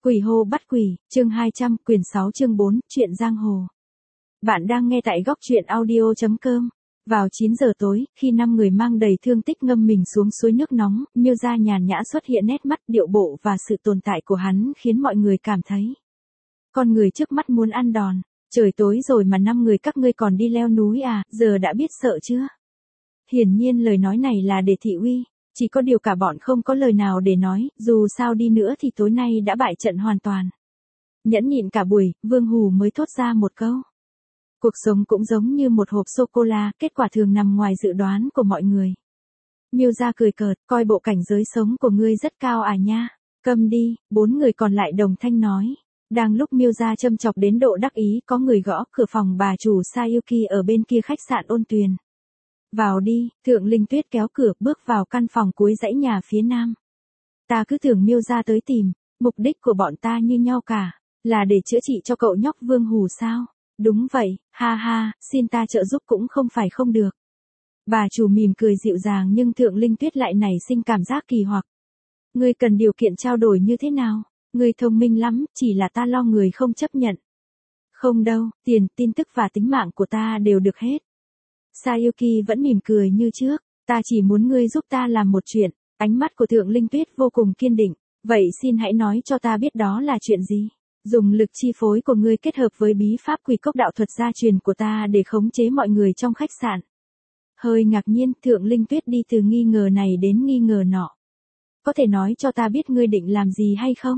Quỷ hô bắt quỷ, chương 200, quyển 6 chương 4, chuyện giang hồ. Bạn đang nghe tại góc truyện audio.com. Vào 9 giờ tối, khi 5 người mang đầy thương tích ngâm mình xuống suối nước nóng, Miêu Gia nhàn nhã xuất hiện, nét mắt, điệu bộ và sự tồn tại của hắn khiến mọi người cảm thấy con người trước mắt muốn ăn đòn. Trời tối rồi mà 5 người các ngươi còn đi leo núi à, giờ đã biết sợ chưa? Hiển nhiên lời nói này là để thị uy. Chỉ có điều cả bọn không có lời nào để nói, dù sao đi nữa thì tối nay đã bại trận hoàn toàn. Nhẫn nhịn cả buổi, Vương Hù mới thốt ra một câu. Cuộc sống cũng giống như một hộp sô-cô-la, kết quả thường nằm ngoài dự đoán của mọi người. Miêu Gia cười cợt, coi bộ cảnh giới sống của ngươi rất cao à nha. Câm đi, 4 người còn lại đồng thanh nói. Đang lúc Miêu Gia châm chọc đến độ đắc ý, có người gõ cửa phòng bà chủ Sayuki ở bên kia khách sạn Ôn Tuyền. Vào đi, Thượng Linh Tuyết kéo cửa bước vào căn phòng cuối dãy nhà phía nam. Ta cứ tưởng Miêu Gia tới tìm, mục đích của bọn ta như nhau cả, là để chữa trị cho cậu nhóc Vương Hù sao? Đúng vậy, ha ha, xin ta trợ giúp cũng không phải không được. Bà chủ mỉm cười dịu dàng nhưng Thượng Linh Tuyết lại nảy sinh cảm giác kỳ hoặc. Ngươi cần điều kiện trao đổi như thế nào? Ngươi thông minh lắm, chỉ là ta lo người không chấp nhận. Không đâu, tiền, tin tức và tính mạng của ta đều được hết. Sayuki vẫn mỉm cười như trước, ta chỉ muốn ngươi giúp ta làm một chuyện. Ánh mắt của Thượng Linh Tuyết vô cùng kiên định, vậy xin hãy nói cho ta biết đó là chuyện gì. Dùng lực chi phối của ngươi kết hợp với bí pháp quỷ cốc đạo thuật gia truyền của ta để khống chế mọi người trong khách sạn. Hơi ngạc nhiên, Thượng Linh Tuyết đi từ nghi ngờ này đến nghi ngờ nọ. Có thể nói cho ta biết ngươi định làm gì hay không?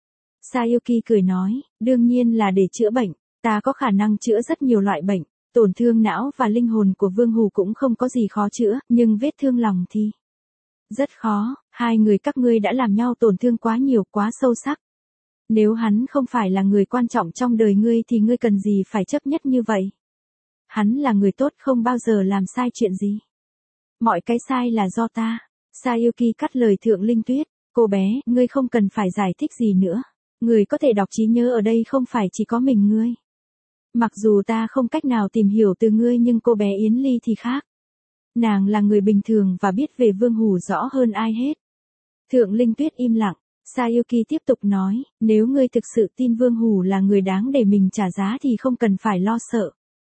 Sayuki cười nói, đương nhiên là để chữa bệnh, ta có khả năng chữa rất nhiều loại bệnh. Tổn thương não và linh hồn của Vương Hù cũng không có gì khó chữa, nhưng vết thương lòng thì rất khó, hai người các ngươi đã làm nhau tổn thương quá nhiều, quá sâu sắc. Nếu hắn không phải là người quan trọng trong đời ngươi thì ngươi cần gì phải chấp nhất như vậy? Hắn là người tốt, không bao giờ làm sai chuyện gì. Mọi cái sai là do ta. Sayuki cắt lời Thượng Linh Tuyết, cô bé, ngươi không cần phải giải thích gì nữa. Người có thể đọc trí nhớ ở đây không phải chỉ có mình ngươi. Mặc dù ta không cách nào tìm hiểu từ ngươi nhưng cô bé Yến Ly thì khác. Nàng là người bình thường và biết về Vương Hù rõ hơn ai hết. Thượng Linh Tuyết im lặng, Sayuki tiếp tục nói, nếu ngươi thực sự tin Vương Hù là người đáng để mình trả giá thì không cần phải lo sợ.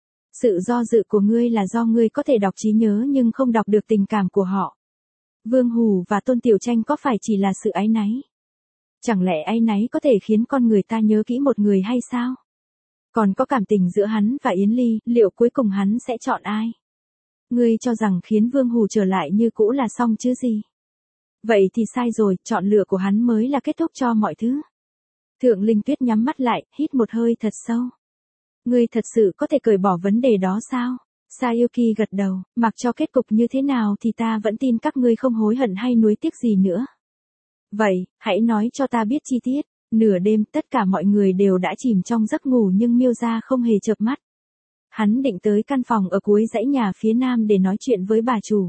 Sự do dự của ngươi là do ngươi có thể đọc trí nhớ nhưng không đọc được tình cảm của họ. Vương Hù và Tôn Tiểu Tranh có phải chỉ là sự áy náy? Chẳng lẽ áy náy có thể khiến con người ta nhớ kỹ một người hay sao? Còn có cảm tình giữa hắn và Yến Ly, liệu cuối cùng hắn sẽ chọn ai? Ngươi cho rằng khiến Vương Hù trở lại như cũ là xong chứ gì? Vậy thì sai rồi, chọn lựa của hắn mới là kết thúc cho mọi thứ. Thượng Linh Tuyết nhắm mắt lại, hít một hơi thật sâu. Ngươi thật sự có thể cởi bỏ vấn đề đó sao? Sayuki gật đầu, mặc cho kết cục như thế nào thì ta vẫn tin các ngươi không hối hận hay nuối tiếc gì nữa. Vậy, hãy nói cho ta biết chi tiết. Nửa đêm tất cả mọi người đều đã chìm trong giấc ngủ nhưng Miêu Gia không hề chợp mắt. Hắn định tới căn phòng ở cuối dãy nhà phía nam để nói chuyện với bà chủ.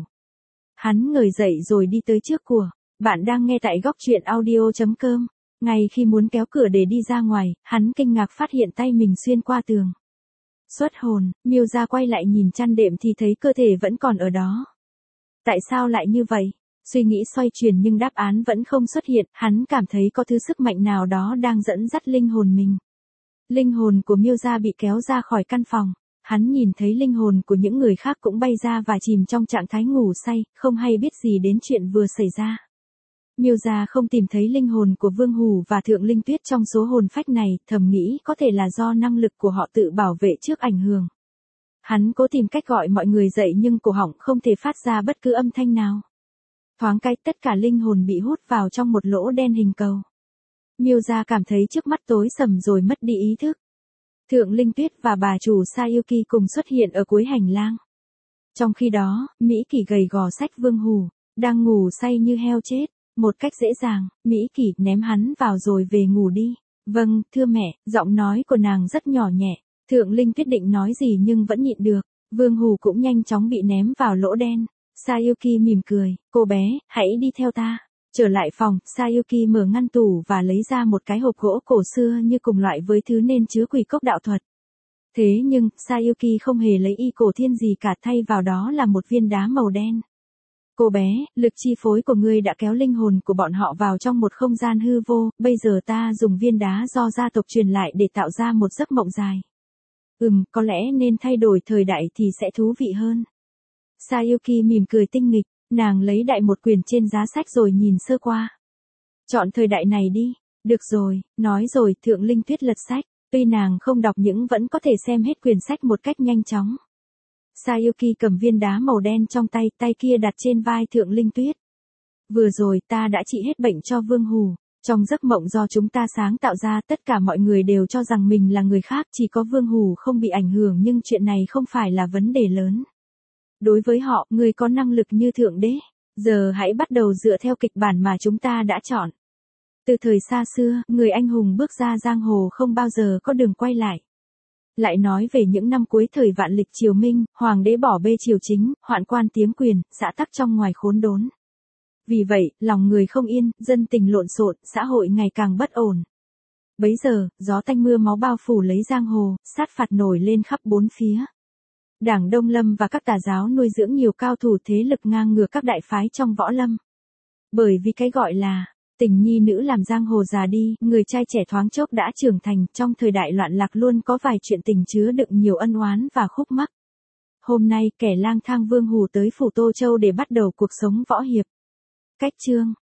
Hắn ngồi dậy rồi đi tới trước của. Bạn đang nghe tại góc truyện audio.com. Ngay khi muốn kéo cửa để đi ra ngoài, hắn kinh ngạc phát hiện tay mình xuyên qua tường. Xuất hồn, Miêu Gia quay lại nhìn chăn đệm thì thấy cơ thể vẫn còn ở đó. Tại sao lại như vậy? Suy nghĩ xoay chuyển nhưng đáp án vẫn không xuất hiện, hắn cảm thấy có thứ sức mạnh nào đó đang dẫn dắt linh hồn mình. Linh hồn của Miêu Gia bị kéo ra khỏi căn phòng, hắn nhìn thấy linh hồn của những người khác cũng bay ra và chìm trong trạng thái ngủ say, không hay biết gì đến chuyện vừa xảy ra. Miêu Gia không tìm thấy linh hồn của Vương Hù và Thượng Linh Tuyết trong số hồn phách này, thầm nghĩ có thể là do năng lực của họ tự bảo vệ trước ảnh hưởng. Hắn cố tìm cách gọi mọi người dậy nhưng cổ họng không thể phát ra bất cứ âm thanh nào. Thoáng cái tất cả linh hồn bị hút vào trong một lỗ đen hình cầu. Miêu Gia cảm thấy trước mắt tối sầm rồi mất đi ý thức. Thượng Linh Tuyết và bà chủ Sayuki cùng xuất hiện ở cuối hành lang. Trong khi đó, Mỹ Kỷ gầy gò xách Vương Hù, đang ngủ say như heo chết. Một cách dễ dàng, Mỹ Kỷ ném hắn vào rồi về ngủ đi. Vâng, thưa mẹ, giọng nói của nàng rất nhỏ nhẹ. Thượng Linh Tuyết định nói gì nhưng vẫn nhịn được. Vương Hù cũng nhanh chóng bị ném vào lỗ đen. Sayuki mỉm cười, cô bé, hãy đi theo ta. Trở lại phòng, Sayuki mở ngăn tủ và lấy ra một cái hộp gỗ cổ xưa như cùng loại với thứ nên chứa quỷ cốc đạo thuật. Thế nhưng, Sayuki không hề lấy y cổ thiên gì cả, thay vào đó là một viên đá màu đen. Cô bé, lực chi phối của ngươi đã kéo linh hồn của bọn họ vào trong một không gian hư vô, bây giờ ta dùng viên đá do gia tộc truyền lại để tạo ra một giấc mộng dài. Có lẽ nên thay đổi thời đại thì sẽ thú vị hơn. Sayuki mỉm cười tinh nghịch, nàng lấy đại một quyển trên giá sách rồi nhìn sơ qua. Chọn thời đại này đi. Được rồi, nói rồi Thượng Linh Tuyết lật sách, tuy nàng không đọc nhưng vẫn có thể xem hết quyển sách một cách nhanh chóng. Sayuki cầm viên đá màu đen trong tay, tay kia đặt trên vai Thượng Linh Tuyết. Vừa rồi ta đã trị hết bệnh cho Vương Hủ. Trong giấc mộng do chúng ta sáng tạo ra, tất cả mọi người đều cho rằng mình là người khác, chỉ có Vương Hủ không bị ảnh hưởng, nhưng chuyện này không phải là vấn đề lớn. Đối với họ, người có năng lực như Thượng Đế. Giờ hãy bắt đầu dựa theo kịch bản mà chúng ta đã chọn. Từ thời xa xưa, người anh hùng bước ra giang hồ không bao giờ có đường quay lại. Lại nói về những năm cuối thời vạn lịch triều Minh, hoàng đế bỏ bê triều chính, hoạn quan tiếm quyền, xã tắc trong ngoài khốn đốn. Vì vậy, lòng người không yên, dân tình lộn xộn, xã hội ngày càng bất ổn. Bấy giờ, gió tanh mưa máu bao phủ lấy giang hồ, sát phạt nổi lên khắp bốn phía. Đảng Đông Lâm và các tà giáo nuôi dưỡng nhiều cao thủ thế lực ngang ngược các đại phái trong võ lâm. Bởi vì cái gọi là tình nhi nữ làm giang hồ già đi, người trai trẻ thoáng chốc đã trưởng thành, trong thời đại loạn lạc luôn có vài chuyện tình chứa đựng nhiều ân oán và khúc mắc. Hôm nay, kẻ lang thang Vương Hủ tới phủ Tô Châu để bắt đầu cuộc sống võ hiệp. Cách chương